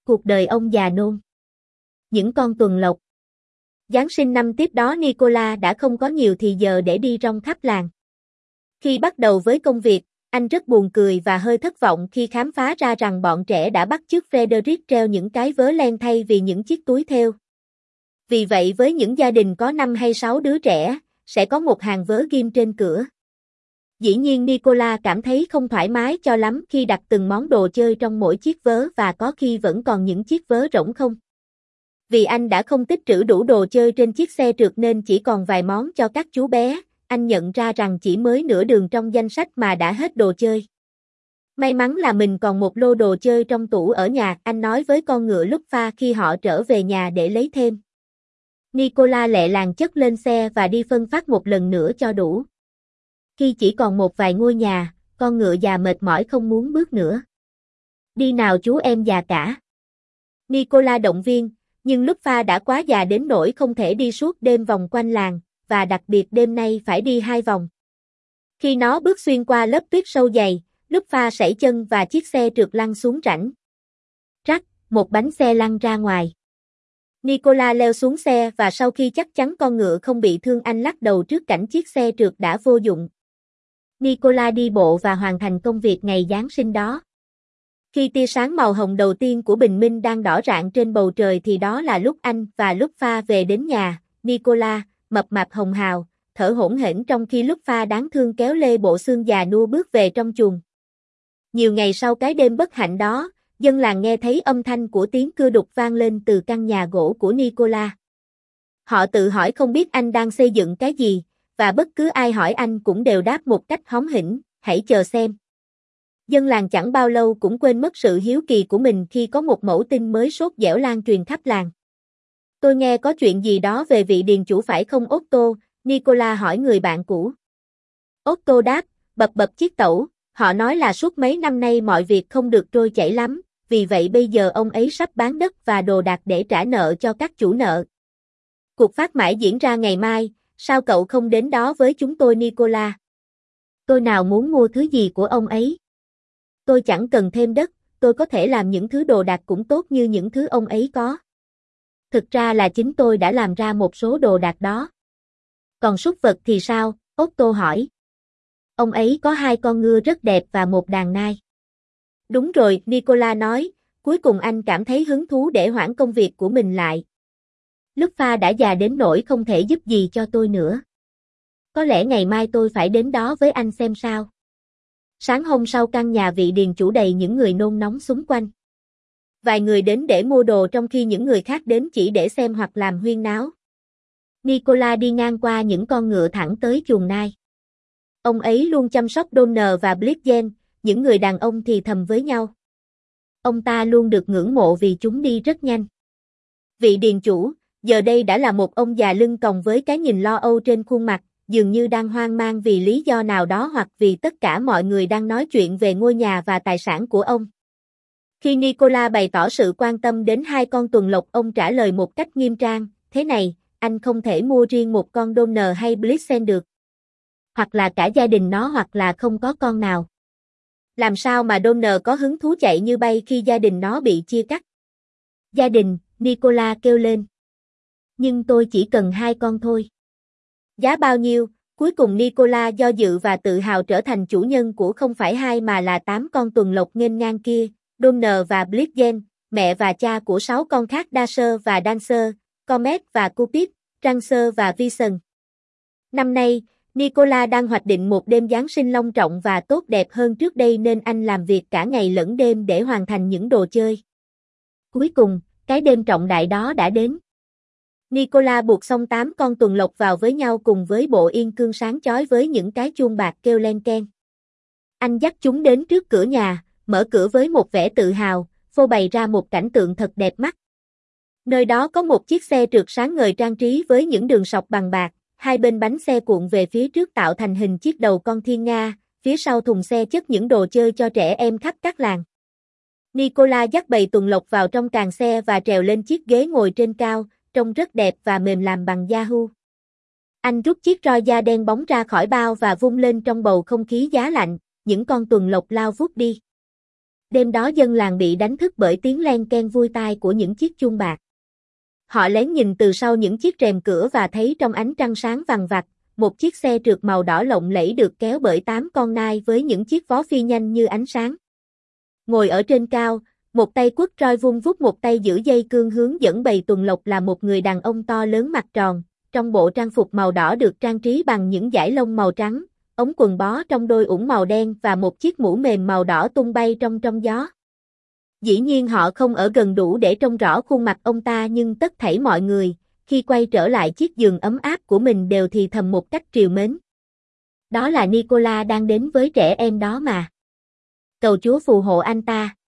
Cuộc đời ông già nôn. Những con tuần lộc. Giáng sinh năm tiếp đó Nicola đã không có nhiều thì giờ để đi rong khắp làng. Khi bắt đầu với công việc, anh rất buồn cười và hơi thất vọng khi khám phá ra rằng bọn trẻ đã bắt chước Frederick treo những cái vớ len thay vì những chiếc túi thêu. Vì vậy với những gia đình có 5 hay 6 đứa trẻ, sẽ có một hàng vớ ghim trên cửa. Dĩ nhiên Nicola cảm thấy không thoải mái cho lắm khi đặt từng món đồ chơi trong mỗi chiếc vớ và có khi vẫn còn những chiếc vớ rỗng không. Vì anh đã không tích trữ đủ đồ chơi trên chiếc xe trượt nên chỉ còn vài món cho các chú bé, anh nhận ra rằng chỉ mới nửa đường trong danh sách mà đã hết đồ chơi. May mắn là mình còn một lô đồ chơi trong tủ ở nhà, anh nói với con ngựa Lufa khi họ trở về nhà để lấy thêm. Nicola lẹ làng chất lên xe và đi phân phát một lần nữa cho đủ. Khi chỉ còn một vài ngôi nhà, con ngựa già mệt mỏi không muốn bước nữa. Đi nào chú em già cả. Nicola động viên, nhưng Lufa đã quá già đến nỗi không thể đi suốt đêm vòng quanh làng, và đặc biệt đêm nay phải đi 2 vòng. Khi nó bước xuyên qua lớp tuyết sâu dày, Lufa sẩy chân và chiếc xe trượt lăn xuống rãnh. Rắc, một bánh xe lăn ra ngoài. Nicola leo xuống xe và sau khi chắc chắn con ngựa không bị thương anh lắc đầu trước cảnh chiếc xe trượt đã vô dụng. Nicola đi bộ và hoàn thành công việc ngày Giáng sinh đó. Khi tia sáng màu hồng đầu tiên của bình minh đang đỏ rạng trên bầu trời thì đó là lúc anh và Lufa về đến nhà. Nicola, mập mạp hồng hào, thở hổn hển trong khi Lufa đáng thương kéo lê bộ xương già nua bước về trong chuồng. Nhiều ngày sau cái đêm bất hạnh đó, dân làng nghe thấy âm thanh của tiếng cưa đục vang lên từ căn nhà gỗ của Nicola. Họ tự hỏi không biết anh đang xây dựng cái gì, và bất cứ ai hỏi anh cũng đều đáp một cách hóm hỉnh, hãy chờ xem. Dân làng chẳng bao lâu cũng quên mất sự hiếu kỳ của mình khi có một mẩu tin mới sốt dẻo lan truyền khắp làng. Tôi nghe có chuyện gì đó về vị điền chủ phải không Otto? Nicola hỏi người bạn cũ. Otto đáp, bập bập chiếc tẩu, họ nói là suốt mấy năm nay mọi việc không được trôi chảy lắm, vì vậy bây giờ ông ấy sắp bán đất và đồ đạc để trả nợ cho các chủ nợ. Cuộc phát mãi diễn ra ngày mai, sao cậu không đến đó với chúng tôi Nicola? Tôi nào muốn mua thứ gì của ông ấy. Tôi chẳng cần thêm đất, tôi có thể làm những thứ đồ đạc cũng tốt như những thứ ông ấy có. Thực ra là chính tôi đã làm ra một số đồ đạc đó. Còn súc vật thì sao? Otto hỏi. Ông ấy có 2 con ngựa rất đẹp và một đàn nai. Đúng rồi, Nicola nói, cuối cùng anh cảm thấy hứng thú để hoãn công việc của mình lại. Lufa đã già đến nỗi không thể giúp gì cho tôi nữa. Có lẽ ngày mai tôi phải đến đó với anh xem sao. Sáng hôm sau căn nhà vị điền chủ đầy những người nôn nóng xung quanh. Vài người đến để mua đồ trong khi những người khác đến chỉ để xem hoặc làm huyên náo. Nicola đi ngang qua những con ngựa thẳng tới chuồng nai. Ông ấy luôn chăm sóc Donner và Blitzen, những người đàn ông thì thầm với nhau. Ông ta luôn được ngưỡng mộ vì chúng đi rất nhanh. Vị điền chủ, giờ đây đã là một ông già lưng còng với cái nhìn lo âu trên khuôn mặt, dường như đang hoang mang vì lý do nào đó hoặc vì tất cả mọi người đang nói chuyện về ngôi nhà và tài sản của ông. Khi Nicola bày tỏ sự quan tâm đến 2 con tuần lộc, ông trả lời một cách nghiêm trang, thế này, anh không thể mua riêng một con Donner hay Blitzen được. Hoặc là cả gia đình nó hoặc là không có con nào. Làm sao mà Donner có hứng thú chạy như bay khi gia đình nó bị chia cắt? Gia đình, Nicola kêu lên. Nhưng tôi chỉ cần 2 con thôi. Giá bao nhiêu? Cuối cùng Nicola do dự và tự hào trở thành chủ nhân của không phải 2 mà là 8 con tuần lộc nghênh ngang kia, Donner và Blitzen, mẹ và cha của 6 con khác Dasher và Dancer, Comet và Cupid, Prancer và Vixen. Năm nay, Nicola đang hoạch định một đêm Giáng sinh long trọng và tốt đẹp hơn trước đây nên anh làm việc cả ngày lẫn đêm để hoàn thành những đồ chơi. Cuối cùng, cái đêm trọng đại đó đã đến. Nicola buộc xong 8 con tuần lộc vào với nhau cùng với bộ yên cương sáng chói với những cái chuông bạc kêu len keng. Anh dắt chúng đến trước cửa nhà, mở cửa với một vẻ tự hào, phô bày ra một cảnh tượng thật đẹp mắt. Nơi đó có một chiếc xe trượt sáng ngời trang trí với những đường sọc bằng bạc, 2 bên bánh xe cuộn về phía trước tạo thành hình chiếc đầu con thiên nga, phía sau thùng xe chất những đồ chơi cho trẻ em khắp các làng. Nicola dắt bầy tuần lộc vào trong càng xe và trèo lên chiếc ghế ngồi trên cao, trông rất đẹp và mềm làm bằng da hưu. Anh rút chiếc roi da đen bóng ra khỏi bao và vung lên trong bầu không khí giá lạnh, những con tuần lộc lao vút đi. Đêm đó dân làng bị đánh thức bởi tiếng len ken vui tai của những chiếc chuông bạc. Họ lén nhìn từ sau những chiếc rèm cửa và thấy trong ánh trăng sáng vằng vặc, một chiếc xe trượt màu đỏ lộng lẫy được kéo bởi 8 con nai với những chiếc vó phi nhanh như ánh sáng. Ngồi ở trên cao, một tay quất roi vung vút, một tay giữ dây cương hướng dẫn bầy tuần lộc là một người đàn ông to lớn mặt tròn, trong bộ trang phục màu đỏ được trang trí bằng những dải lông màu trắng, ống quần bó trong đôi ủng màu đen và một chiếc mũ mềm màu đỏ tung bay trong gió. Dĩ nhiên họ không ở gần đủ để trông rõ khuôn mặt ông ta, nhưng tất thảy mọi người, khi quay trở lại chiếc giường ấm áp của mình đều thì thầm một cách trìu mến. Đó là Nicola đang đến với trẻ em đó mà. Cầu Chúa phù hộ anh ta.